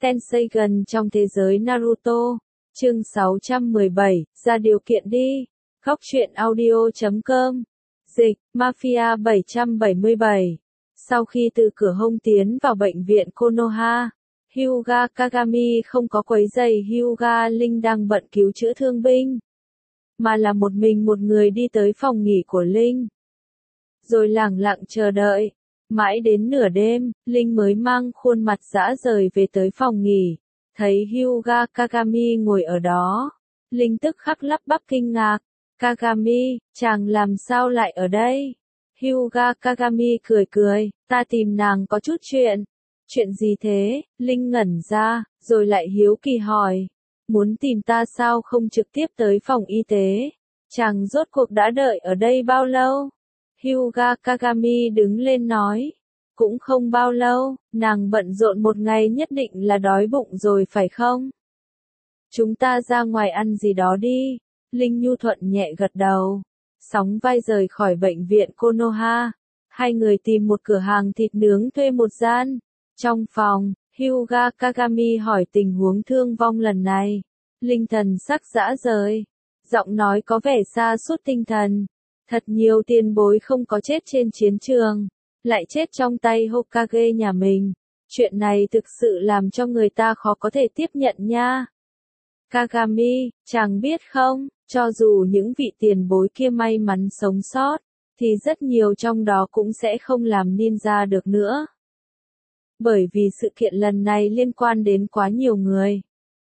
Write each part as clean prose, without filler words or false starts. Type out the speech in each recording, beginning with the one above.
Tenseigan trong thế giới Naruto. Chương 617, ra điều kiện đi. Góc truyện audio.com. Dịch, Mafia 777. Sau khi từ cửa hông tiến vào bệnh viện Konoha, Hyuga Kagami không có quấy rầy Hyuga Linh đang bận cứu chữa thương binh, mà là một người đi tới phòng nghỉ của Linh. Rồi lẳng lặng chờ đợi. Mãi đến nửa đêm, Linh mới mang khuôn mặt rã rời về tới phòng nghỉ. Thấy Hyuga Kagami ngồi ở đó, Linh tức khắc lắp bắp kinh ngạc. Kagami, chàng làm sao lại ở đây? Hyuga Kagami cười, ta tìm nàng có chút chuyện. Chuyện gì thế? Linh ngẩn ra, rồi lại hiếu kỳ hỏi. Muốn tìm ta sao không trực tiếp tới phòng y tế? Chàng rốt cuộc đã đợi ở đây bao lâu? Hyuga Kagami đứng lên nói. Cũng không bao lâu, nàng bận rộn một ngày nhất định là đói bụng rồi phải không? Chúng ta ra ngoài ăn gì đó đi. Linh nhu thuận nhẹ gật đầu. Sóng vai rời khỏi bệnh viện Konoha. Hai người tìm một cửa hàng thịt nướng thuê một gian. Trong phòng, Hyuga Kagami hỏi tình huống thương vong lần này. Linh thần sắc rã rời. Giọng nói có vẻ sa sút tinh thần. Thật nhiều tiền bối không có chết trên chiến trường, lại chết trong tay Hokage nhà mình. Chuyện này thực sự làm cho người ta khó có thể tiếp nhận nha. Kagami, chàng biết không, cho dù những vị tiền bối kia may mắn sống sót, thì rất nhiều trong đó cũng sẽ không làm ninja được nữa. Bởi vì sự kiện lần này liên quan đến quá nhiều người.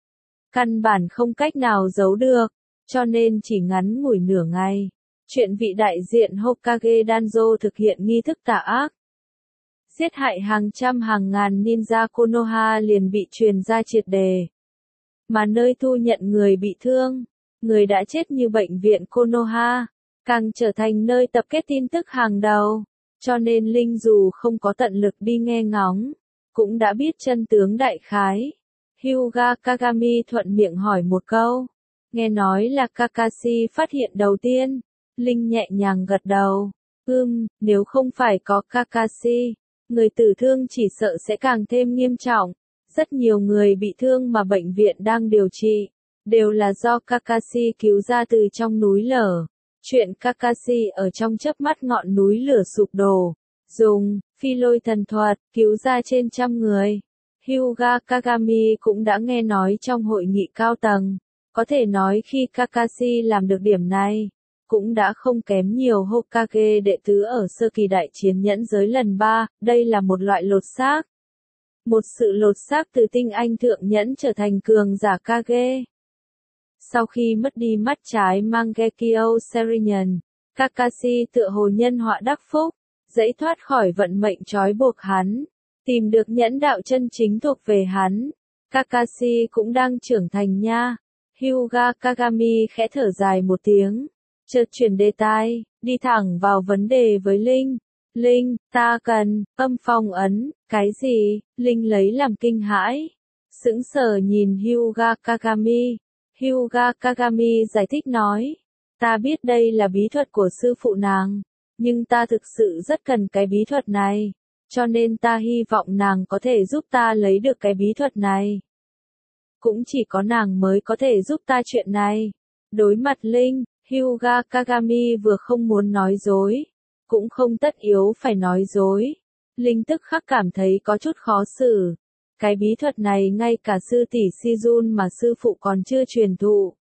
Căn bản không cách nào giấu được, cho nên chỉ ngắn ngủi nửa ngày. Chuyện vị đại diện Hokage Danzo thực hiện nghi thức tà ác, giết hại hàng trăm hàng ngàn ninja Konoha liền bị truyền ra triệt đề. Mà nơi thu nhận người bị thương, người đã chết như bệnh viện Konoha, càng trở thành nơi tập kết tin tức hàng đầu. Cho nên Linh dù không có tận lực đi nghe ngóng, cũng đã biết chân tướng đại khái. Hyuga Kagami thuận miệng hỏi một câu. Nghe nói là Kakashi phát hiện đầu tiên. Linh nhẹ nhàng gật đầu. Nếu không phải có Kakashi, người tử thương chỉ sợ sẽ càng thêm nghiêm trọng. Rất nhiều người bị thương mà bệnh viện đang điều trị, đều là do Kakashi cứu ra từ trong núi lở. Chuyện Kakashi ở trong chớp mắt ngọn núi lửa sụp đổ, dùng phi lôi thần thuật cứu ra trên trăm người. Hyuga Kagami cũng đã nghe nói trong hội nghị cao tầng. Có thể nói khi Kakashi làm được điểm này, cũng đã không kém nhiều Hokage đệ tứ ở sơ kỳ đại chiến nhẫn giới lần 3, đây là một loại lột xác. Một sự lột xác từ tinh anh thượng nhẫn trở thành cường giả Kage. Sau khi mất đi mắt trái Mangekyo Sharingan, Kakashi tựa hồ nhân họa đắc phúc, dãy thoát khỏi vận mệnh trói buộc hắn, tìm được nhẫn đạo chân chính thuộc về hắn. Kakashi cũng đang trưởng thành nha. Hyuga Kagami khẽ thở dài một tiếng. Chợt chuyển đề tài, đi thẳng vào vấn đề với Linh. Linh, ta cần, âm phong ấn, cái gì? Linh lấy làm kinh hãi. Sững sờ nhìn Hyuga Kagami. Hyuga Kagami giải thích nói. Ta biết đây là bí thuật của sư phụ nàng, nhưng ta thực sự rất cần cái bí thuật này. Cho nên ta hy vọng nàng có thể giúp ta lấy được cái bí thuật này. Cũng chỉ có nàng mới có thể giúp ta chuyện này. Đối mặt Linh, Hyuga Kagami vừa không muốn nói dối, cũng không tất yếu phải nói dối. Linh tức khắc cảm thấy có chút khó xử. Cái bí thuật này ngay cả sư tỷ Shizun mà sư phụ còn chưa truyền thụ.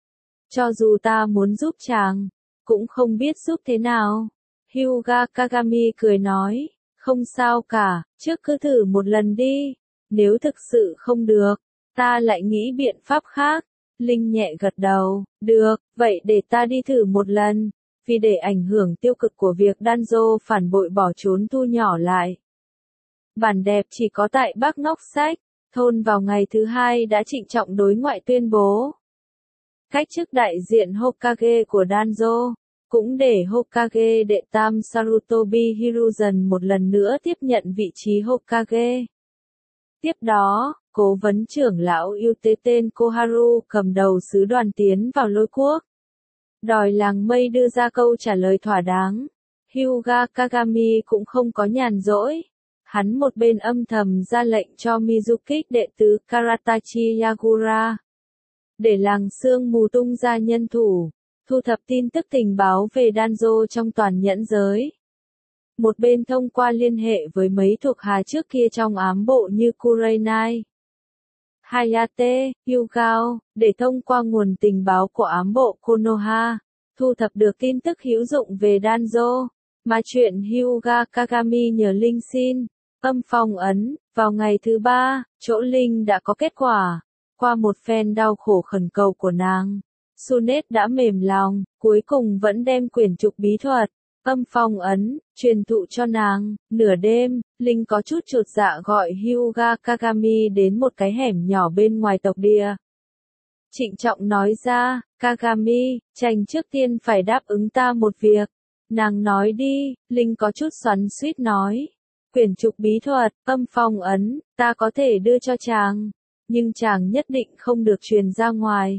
Cho dù ta muốn giúp chàng, cũng không biết giúp thế nào. Hyuga Kagami cười nói, không sao cả, trước cứ thử một lần đi. Nếu thực sự không được, ta lại nghĩ biện pháp khác. Linh nhẹ gật đầu, được, vậy để ta đi thử một lần. Vì để ảnh hưởng tiêu cực của việc Danzo phản bội bỏ trốn thu nhỏ lại. Bản đẹp chỉ có tại Bắc Ngóc Sách, thôn vào ngày thứ 2 đã trịnh trọng đối ngoại tuyên bố. Cách chức đại diện Hokage của Danzo, cũng để Hokage đệ tam Sarutobi Hiruzen một lần nữa tiếp nhận vị trí Hokage. Tiếp đó, cố vấn trưởng lão Yuteten Koharu cầm đầu sứ đoàn tiến vào Lôi Quốc. Đòi làng mây đưa ra câu trả lời thỏa đáng. Hyuga Kagami cũng không có nhàn rỗi. Hắn một bên âm thầm ra lệnh cho Mizuki đệ tử Karatachi Yagura, để làng sương mù tung ra nhân thủ, thu thập tin tức tình báo về Danzo trong toàn nhẫn giới. Một bên thông qua liên hệ với mấy thuộc hạ trước kia trong ám bộ như Kurenai, Hayate, Yugao, để thông qua nguồn tình báo của ám bộ Konoha, thu thập được tin tức hữu dụng về Danzo, mà chuyện Hyuga Kagami nhờ Linh xin âm phong ấn. Vào ngày thứ 3, chỗ Linh đã có kết quả. Qua một phen đau khổ khẩn cầu của nàng, Sunet đã mềm lòng, cuối cùng vẫn đem quyển trục bí thuật, âm phong ấn, truyền thụ cho nàng. Nửa đêm, Linh có chút chột dạ gọi Hyuga Kagami đến một cái hẻm nhỏ bên ngoài tộc địa. Trịnh trọng nói ra, Kagami, chàng trước tiên phải đáp ứng ta một việc. Nàng nói đi, Linh có chút xoắn xuýt nói. Quyển trục bí thuật, âm phong ấn, ta có thể đưa cho chàng, nhưng chàng nhất định không được truyền ra ngoài.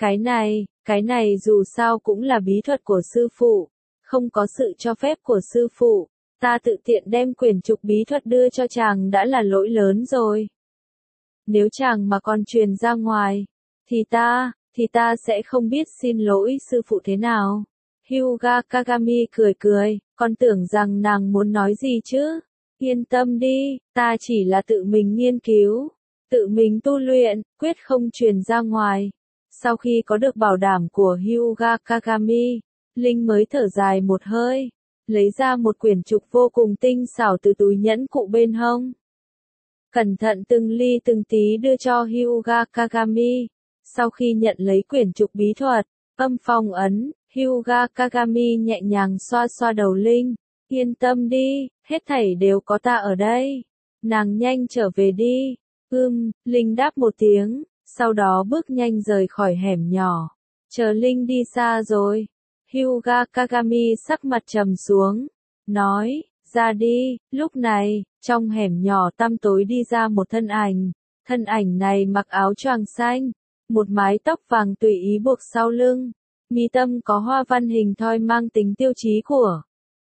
Cái này dù sao cũng là bí thuật của sư phụ, không có sự cho phép của sư phụ, ta tự tiện đem quyển trục bí thuật đưa cho chàng đã là lỗi lớn rồi. Nếu chàng mà còn truyền ra ngoài, thì ta sẽ không biết xin lỗi sư phụ thế nào. Hyuga Kagami cười cười, con tưởng rằng nàng muốn nói gì chứ? Yên tâm đi, ta chỉ là tự mình nghiên cứu, tự mình tu luyện, quyết không truyền ra ngoài. Sau khi có được bảo đảm của Hyuga Kagami, Linh mới thở dài một hơi, lấy ra một quyển trục vô cùng tinh xảo từ túi nhẫn cụ bên hông. Cẩn thận từng ly từng tí đưa cho Hyuga Kagami. Sau khi nhận lấy quyển trục bí thuật, âm phong ấn, Hyuga Kagami nhẹ nhàng xoa xoa đầu Linh. Yên tâm đi, hết thảy đều có ta ở đây. Nàng nhanh trở về đi. Linh đáp một tiếng, sau đó bước nhanh rời khỏi hẻm nhỏ. Chờ Linh đi xa rồi, Hyuga Kagami sắc mặt trầm xuống, nói, ra đi. Lúc này, trong hẻm nhỏ tăm tối đi ra một thân ảnh này mặc áo choàng xanh, một mái tóc vàng tùy ý buộc sau lưng, mi tâm có hoa văn hình thoi mang tính tiêu chí của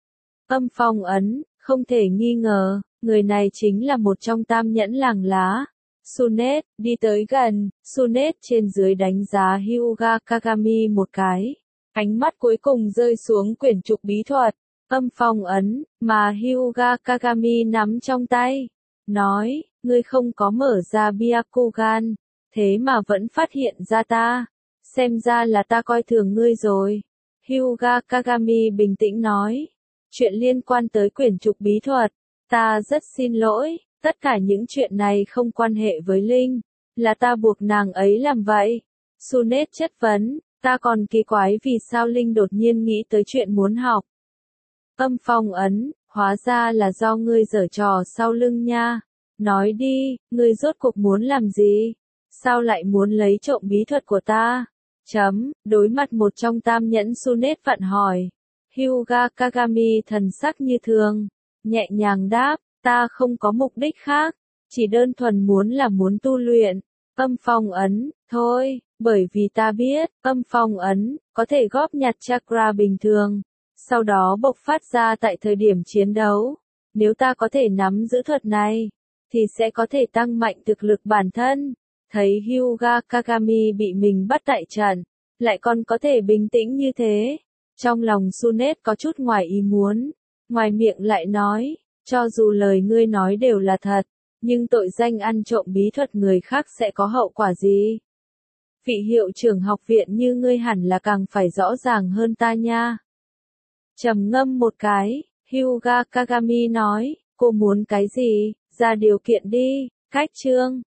âm phong ấn. Không thể nghi ngờ, người này chính là một trong tam nhẫn làng lá. Sunet, đi tới gần, Sunet trên dưới đánh giá Hyuga Kagami một cái. Ánh mắt cuối cùng rơi xuống quyển trục bí thuật, âm phong ấn, mà Hyuga Kagami nắm trong tay. Nói, ngươi không có mở ra Byakugan, thế mà vẫn phát hiện ra ta. Xem ra là ta coi thường ngươi rồi. Hyuga Kagami bình tĩnh nói. Chuyện liên quan tới quyển trục bí thuật, ta rất xin lỗi, tất cả những chuyện này không quan hệ với Linh, là ta buộc nàng ấy làm vậy. Sunet chất vấn, ta còn kỳ quái vì sao Linh đột nhiên nghĩ tới chuyện muốn học âm phong ấn, hóa ra là do ngươi giở trò sau lưng nha. Nói đi, ngươi rốt cuộc muốn làm gì? Sao lại muốn lấy trộm bí thuật của ta? Đối mặt một trong tam nhẫn Sunet vặn hỏi. Hyuga Kagami thần sắc như thường, nhẹ nhàng đáp, ta không có mục đích khác, chỉ đơn thuần muốn tu luyện âm phong ấn, thôi, bởi vì ta biết, âm phong ấn, có thể góp nhặt chakra bình thường, sau đó bộc phát ra tại thời điểm chiến đấu. Nếu ta có thể nắm giữ thuật này, thì sẽ có thể tăng mạnh thực lực bản thân. Thấy Hyuga Kagami bị mình bắt tại trận, lại còn có thể bình tĩnh như thế. Trong lòng Sunet có chút ngoài ý muốn, ngoài miệng lại nói, cho dù lời ngươi nói đều là thật, nhưng tội danh ăn trộm bí thuật người khác sẽ có hậu quả gì? Vị hiệu trưởng học viện như ngươi hẳn là càng phải rõ ràng hơn ta nha. Trầm ngâm một cái, Hyuga Kagami nói, cô muốn cái gì, ra điều kiện đi. Cách chương